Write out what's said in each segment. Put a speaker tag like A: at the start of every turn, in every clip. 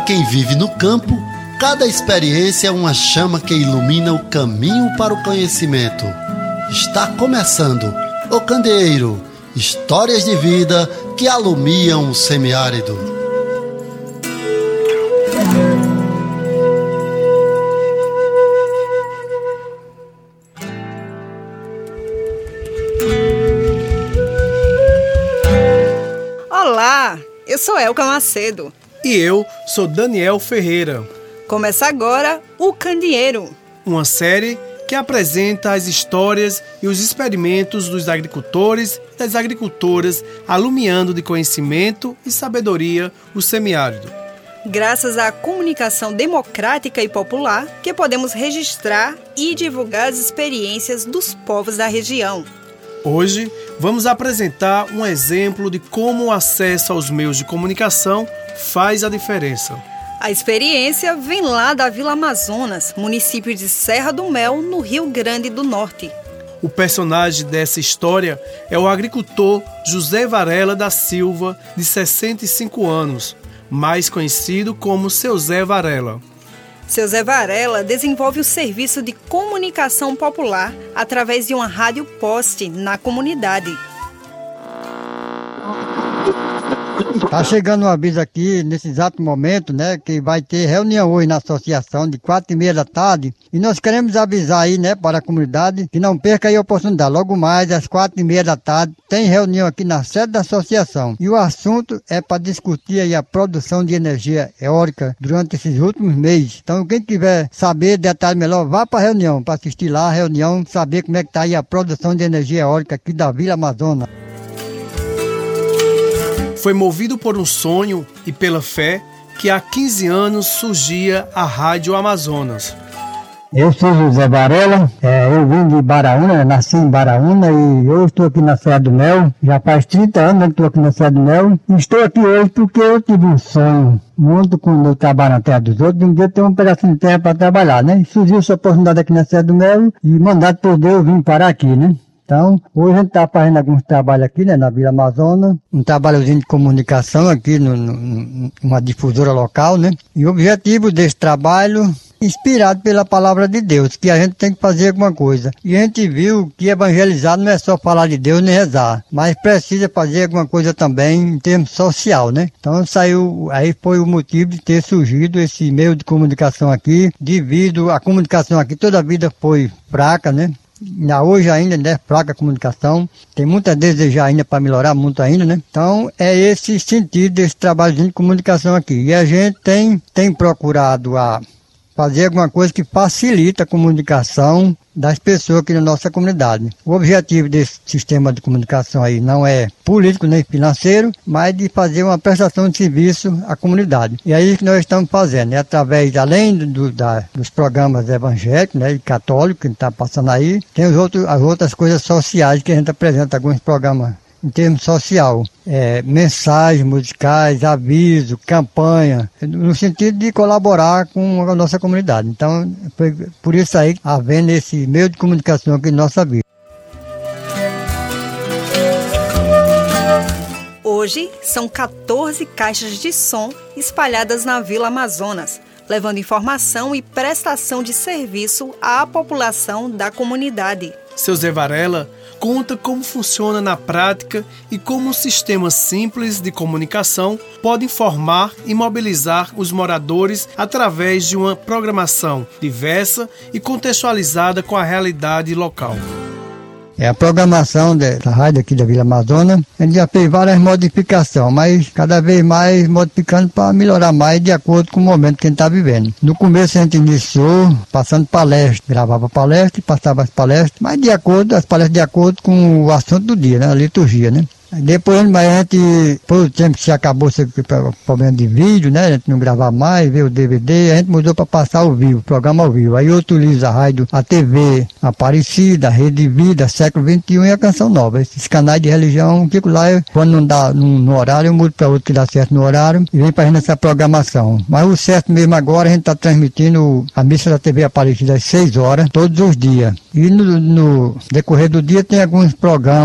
A: quem vive no campo, cada experiência é uma chama que ilumina o caminho para o conhecimento. Está começando O Candeeiro, histórias de vida que alumiam o semiárido.
B: Olá, eu sou Elka Macedo.
C: E eu sou Daniel Ferreira.
B: Começa agora O Candeeiro,
C: uma série que apresenta as histórias e os experimentos dos agricultores e das agricultoras, alumiando de conhecimento e sabedoria o semiárido.
B: Graças à comunicação democrática e popular, que podemos registrar e divulgar as experiências dos povos da região.
C: Hoje, vamos apresentar um exemplo de como o acesso aos meios de comunicação faz a diferença.
B: A experiência vem lá da Vila Amazonas, município de Serra do Mel, no Rio Grande do Norte.
C: O personagem dessa história é o agricultor José Varela da Silva, de 65 anos, mais conhecido como Seu Zé Varela.
B: Seu Zé Varela desenvolve o serviço de comunicação popular através de uma rádio poste na comunidade.
D: Tá chegando um aviso aqui, nesse exato momento, né, que vai ter reunião hoje na associação de 4h30 da tarde, e nós queremos avisar aí, né, para a comunidade, que não perca aí a oportunidade. Logo mais, às 4h30 da tarde, tem reunião aqui na sede da associação, e o assunto é para discutir aí a produção de energia eólica durante esses últimos meses. Então, quem quiser saber detalhes melhor, vá para a reunião, para assistir lá a reunião, saber como é que está aí a produção de energia eólica aqui da Vila Amazonas.
C: Foi movido por um sonho e pela fé que há 15 anos surgia a Rádio Amazonas.
D: Eu sou José Varela, eu vim de Baraúna, nasci em Baraúna e eu estou aqui na Serra do Mel. Já faz 30 anos que estou aqui na Serra do Mel. E estou aqui hoje porque eu tive um sonho, muito quando eu trabalho na terra dos outros, de um dia ter um pedacinho de terra para trabalhar, né? E surgiu essa oportunidade aqui na Serra do Mel e mandado por Deus vim parar aqui, né? Então, hoje a gente está fazendo alguns trabalhos aqui, né, na Vila Amazonas, um trabalhozinho de comunicação aqui numa difusora local, né? E o objetivo desse trabalho, inspirado pela palavra de Deus, que a gente tem que fazer alguma coisa. E a gente viu que evangelizar não é só falar de Deus nem rezar, mas precisa fazer alguma coisa também em termos social, né? Então aí foi o motivo de ter surgido esse meio de comunicação aqui, devido à comunicação aqui toda a vida foi fraca, né? Hoje ainda, né, fraca a comunicação, tem muito a desejar ainda para melhorar muito ainda, né? Então é esse sentido desse trabalho de comunicação aqui. E a gente tem procurado fazer alguma coisa que facilita a comunicação das pessoas aqui na nossa comunidade. O objetivo desse sistema de comunicação aí não é político nem financeiro, mas de fazer uma prestação de serviço à comunidade. E aí que nós estamos fazendo, né? Através, além dos programas evangélicos, né, e católicos que está passando aí, tem as outras coisas sociais que a gente apresenta, alguns programas em termos social, mensagens musicais, aviso, campanha, no sentido de colaborar com a nossa comunidade. Então, foi por isso aí, havendo esse meio de comunicação aqui na nossa vida.
B: Hoje, são 14 caixas de som espalhadas na Vila Amazonas, levando informação e prestação de serviço à população da comunidade.
C: Seu Zé Varela conta como funciona na prática e como um sistema simples de comunicação pode informar e mobilizar os moradores através de uma programação diversa e contextualizada com a realidade local.
D: A programação da rádio aqui da Vila Amazonas, a gente já fez várias modificações, mas cada vez mais modificando para melhorar mais de acordo com o momento que a gente está vivendo. No começo a gente iniciou passando palestras, gravava palestras e passava as palestras, mas as palestras de acordo com o assunto do dia, né, a liturgia, né? Depois a gente, por tempo que se acabou esse problema de vídeo, né? A gente não gravava mais, veio o DVD, a gente mudou para passar ao vivo, programa ao vivo. Aí eu utilizo a rádio, a TV Aparecida, a Rede Vida, Século XXI e a Canção Nova. Esses canais de religião, fico lá, quando não dá no horário, eu mudo para outro que dá certo no horário e vem fazendo essa programação. Mas o certo mesmo agora, a gente está transmitindo a missa da TV Aparecida às 6 horas, todos os dias. E no decorrer do dia tem alguns programas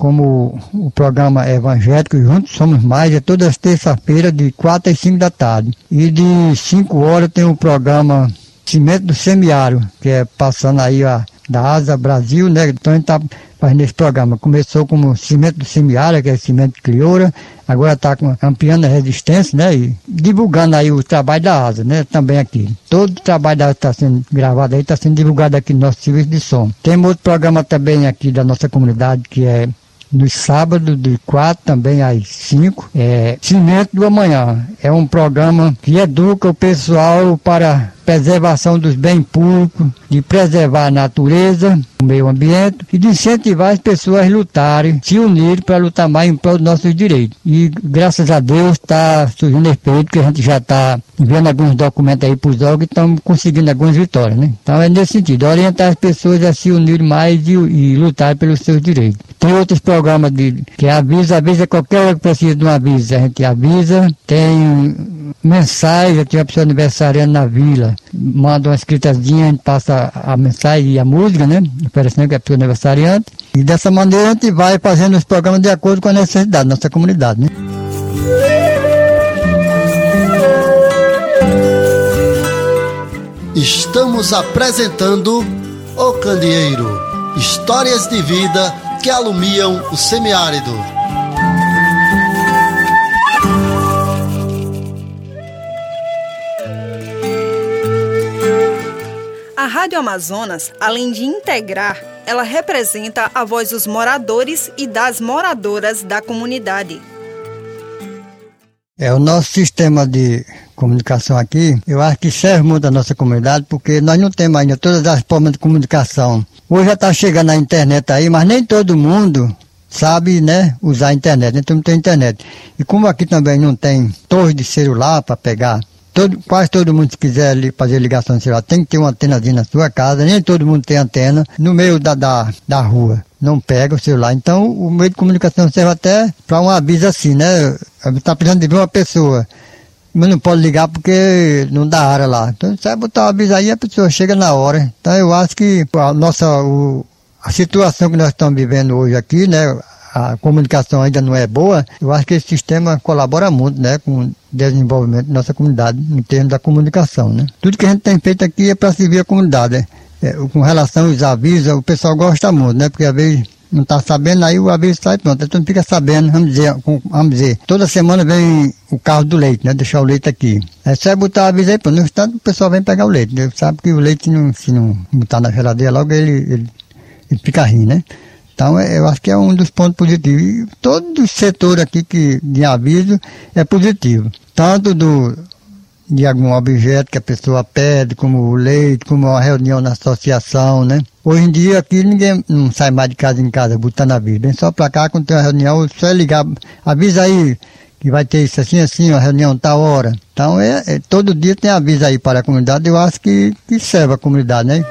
D: como o programa evangélico Juntos Somos Mais, é todas as terças-feiras de 4 às 5 da tarde. E de 5 horas tem o programa Cimento do Semiário, que é passando aí da Asa Brasil, né? Então a gente está fazendo esse programa. Começou como Cimento do Semiário, que é cimento Cliora, agora está ampliando a resistência, né? E divulgando aí o trabalho da Asa, né? Também aqui. Todo o trabalho da Asa está sendo gravado aí, está sendo divulgado aqui no nosso serviço de som. Tem outro programa também aqui da nossa comunidade, que é nos sábados, de 4 também às 5, Cimento do Amanhã. É um programa que educa o pessoal para preservação dos bens públicos, de preservar a natureza, o meio ambiente e de incentivar as pessoas a lutarem, se unirem para lutar mais em prol dos nossos direitos. E graças a Deus está surgindo efeito, que a gente já está vendo alguns documentos aí para os órgãos e estamos conseguindo algumas vitórias, né? Então é nesse sentido, orientar as pessoas a se unirem mais e lutar pelos seus direitos. Tem outros programas que avisa qualquer hora que precisa de um aviso, a gente avisa. Tem mensagem, tem uma pessoa aniversariando na vila, manda uma escritazinha, a gente passa a mensagem e a música, né? Oferecendo que é a pessoa aniversariante. E dessa maneira a gente vai fazendo os programas de acordo com a necessidade da nossa comunidade, né?
A: Estamos apresentando O Candeeiro, histórias de vida que alumiam o semiárido.
B: A Rádio Amazonas, além de integrar, ela representa a voz dos moradores e das moradoras da comunidade.
D: O nosso sistema de comunicação aqui, eu acho que serve muito a nossa comunidade, porque nós não temos ainda todas as formas de comunicação. Hoje já está chegando a internet aí, mas nem todo mundo sabe, né, usar a internet, nem todo mundo tem internet. E como aqui também não tem torre de celular para pegar, quase todo mundo, se quiser fazer ligação de celular, tem que ter uma antenazinha na sua casa, nem todo mundo tem antena no meio da rua. Não pega o celular. Então, o meio de comunicação serve até para um aviso assim, né? Está precisando de ver uma pessoa, mas não pode ligar porque não dá área lá. Então, você vai botar um aviso aí e a pessoa chega na hora. Então, eu acho que a situação que nós estamos vivendo hoje aqui, né? A comunicação ainda não é boa. Eu acho que esse sistema colabora muito, né? Com o desenvolvimento da nossa comunidade, em termos da comunicação, né? Tudo que a gente tem feito aqui é para servir a comunidade, né? Com relação aos avisos, o pessoal gosta muito, né? Porque às vezes não está sabendo, aí o aviso sai pronto. Então fica sabendo, vamos dizer, toda semana vem o carro do leite, né? Deixar o leite aqui. Aí você vai botar o aviso aí, pronto. No instante o pessoal vem pegar o leite, né? Sabe que o leite, se não botar na geladeira logo, ele fica ruim, né? Então eu acho que é um dos pontos positivos. E todo o setor aqui de aviso é positivo. Tanto de algum objeto que a pessoa pede, como o leite, como uma reunião na associação, né? Hoje em dia aqui ninguém não sai mais de casa em casa botando aviso. Vem só pra cá, quando tem uma reunião, só é ligar, avisa aí que vai ter isso assim, uma reunião tal hora. Então todo dia tem aviso aí para a comunidade, eu acho que serve a comunidade, né?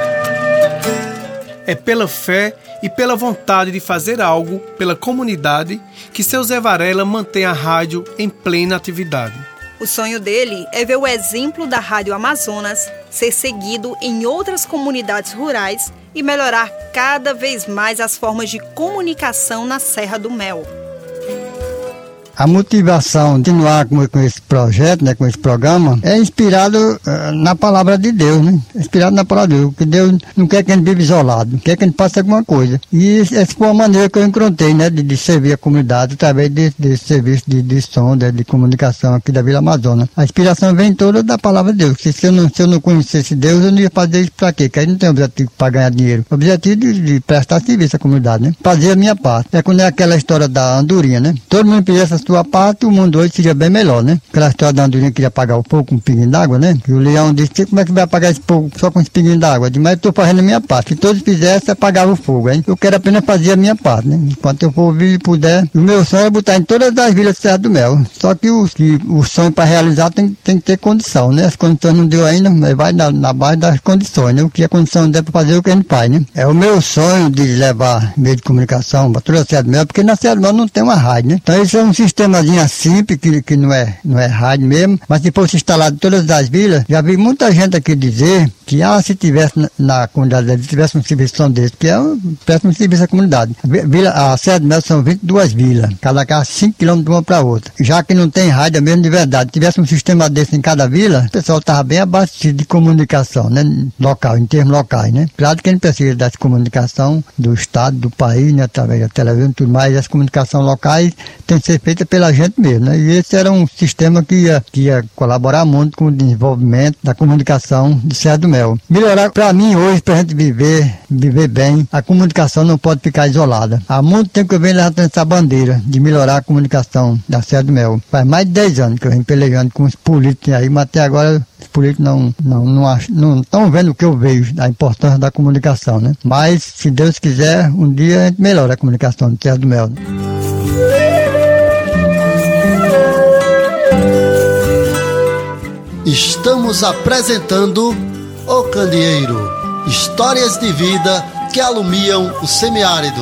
C: É pela fé e pela vontade de fazer algo pela comunidade que seu Zé Varela mantém a rádio em plena atividade.
B: O sonho dele é ver o exemplo da Rádio Amazonas ser seguido em outras comunidades rurais e melhorar cada vez mais as formas de comunicação na Serra do Mel.
D: A motivação de continuar com esse projeto, né, com esse programa, é inspirado na palavra de Deus, né? Inspirado na palavra de Deus, porque Deus não quer que a gente viva isolado, quer que a gente faça alguma coisa. E essa foi a maneira que eu encontrei, né, de servir a comunidade através desse serviço de som, de comunicação aqui da Vila Amazonas. A inspiração vem toda da palavra de Deus. Se eu não conhecesse Deus, eu não ia fazer isso para quê? Porque aí não tem objetivo para ganhar dinheiro. O objetivo de prestar serviço à comunidade, né? Fazer a minha parte. É quando é aquela história da andorinha, né? Todo mundo fizesse sua parte, o mundo hoje seria bem melhor, né? Aquela história da andorinha que queria apagar o fogo com um pinguinho d'água, né? E o leão disse, como é que vai apagar esse fogo só com esse pinguinho d'água? Mas eu estou fazendo a minha parte. Se todos fizessem, apagava o fogo, hein? Eu quero apenas fazer a minha parte, né? Enquanto eu for vir e puder. O meu sonho é botar em todas as vilas de Serra do Mel. Só que o sonho para realizar tem que ter condição, né? As condições não deu ainda, mas vai na base das condições, né? O que a condição der para fazer o que a gente faz, né? É o meu sonho de levar meio de comunicação para toda a Serra do Mel, porque na Serra do Mel não tem uma rádio, né? Então esse é um sistema sistemazinho simples, que não é rádio mesmo, mas se fosse instalado em todas as vilas, já vi muita gente aqui dizer que se tivesse na comunidade deles, tivesse um serviço desse, que é um péssimo serviço à comunidade. A Serra do Mel são 22 vilas, cada casa 5 km de uma para outra. Já que não tem rádio mesmo de verdade, tivesse um sistema desse em cada vila, o pessoal estava bem abastecido de comunicação, né, local, em termos locais, né. Claro que a gente precisa dessa comunicação do estado, do país, né, através da televisão e tudo mais, as comunicações locais têm que ser feitas pela gente mesmo, né, e esse era um sistema que ia colaborar muito com o desenvolvimento da comunicação de Serra do Mel. Melhorar, para mim, hoje, para a gente viver bem, a comunicação não pode ficar isolada. Há muito tempo que eu venho levantando essa bandeira de melhorar a comunicação da Serra do Mel. Faz mais de 10 anos que eu venho pelejando com os políticos aí, mas até agora os políticos não estão vendo o que eu vejo, da importância da comunicação, né? Mas, se Deus quiser, um dia a gente melhora a comunicação de Serra do Mel.
A: Estamos apresentando O Candeeiro, histórias de vida que alumiam o semiárido.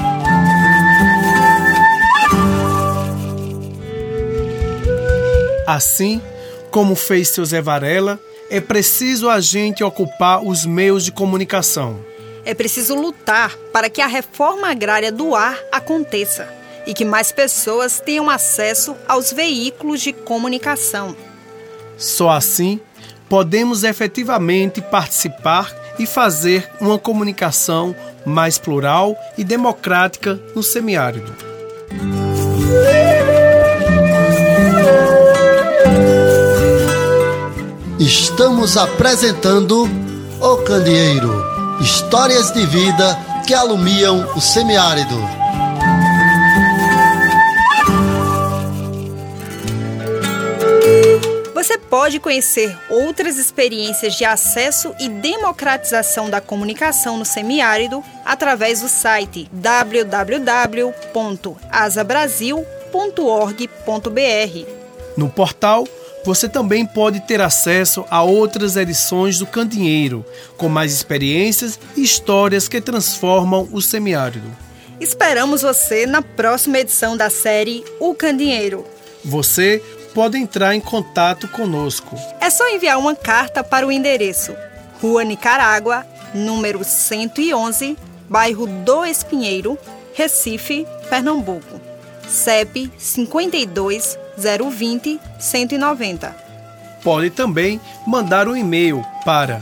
C: Assim como fez seu Zé Varela, é preciso a gente ocupar os meios de comunicação.
B: É preciso lutar para que a reforma agrária do ar aconteça e que mais pessoas tenham acesso aos veículos de comunicação.
C: Só assim podemos efetivamente participar e fazer uma comunicação mais plural e democrática no semiárido.
A: Estamos apresentando O Candeeiro, histórias de vida que alumiam o semiárido.
B: Você pode conhecer outras experiências de acesso e democratização da comunicação no semiárido através do site www.asabrasil.org.br.
C: No portal, você também pode ter acesso a outras edições do Candeeiro, com mais experiências e histórias que transformam o semiárido.
B: Esperamos você na próxima edição da série O Candeeiro.
C: Você pode entrar em contato conosco.
B: É só enviar uma carta para o endereço Rua Nicarágua, número 111, bairro do Espinheiro, Recife, Pernambuco. CEP 52 020 190.
C: Pode também mandar um e-mail para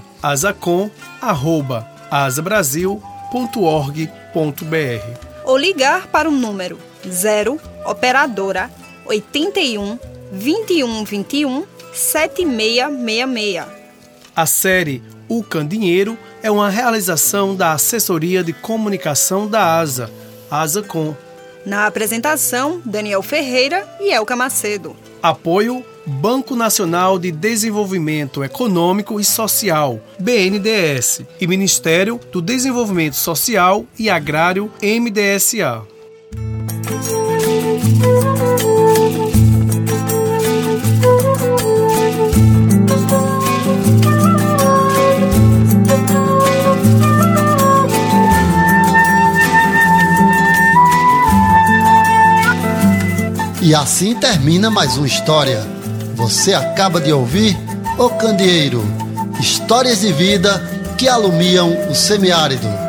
C: asacom@asabrasil.org.br
B: ou ligar para o número 0 operadora 81 21 21 7666.
C: A série O Candeeiro é uma realização da Assessoria de Comunicação da ASA, ASACOM.
B: Na apresentação, Daniel Ferreira e Elka Macedo.
C: Apoio Banco Nacional de Desenvolvimento Econômico e Social, BNDES, e Ministério do Desenvolvimento Social e Agrário, MDSA.
A: E assim termina mais uma história. Você acaba de ouvir O Candeeiro, histórias de vida que alumiam o semiárido.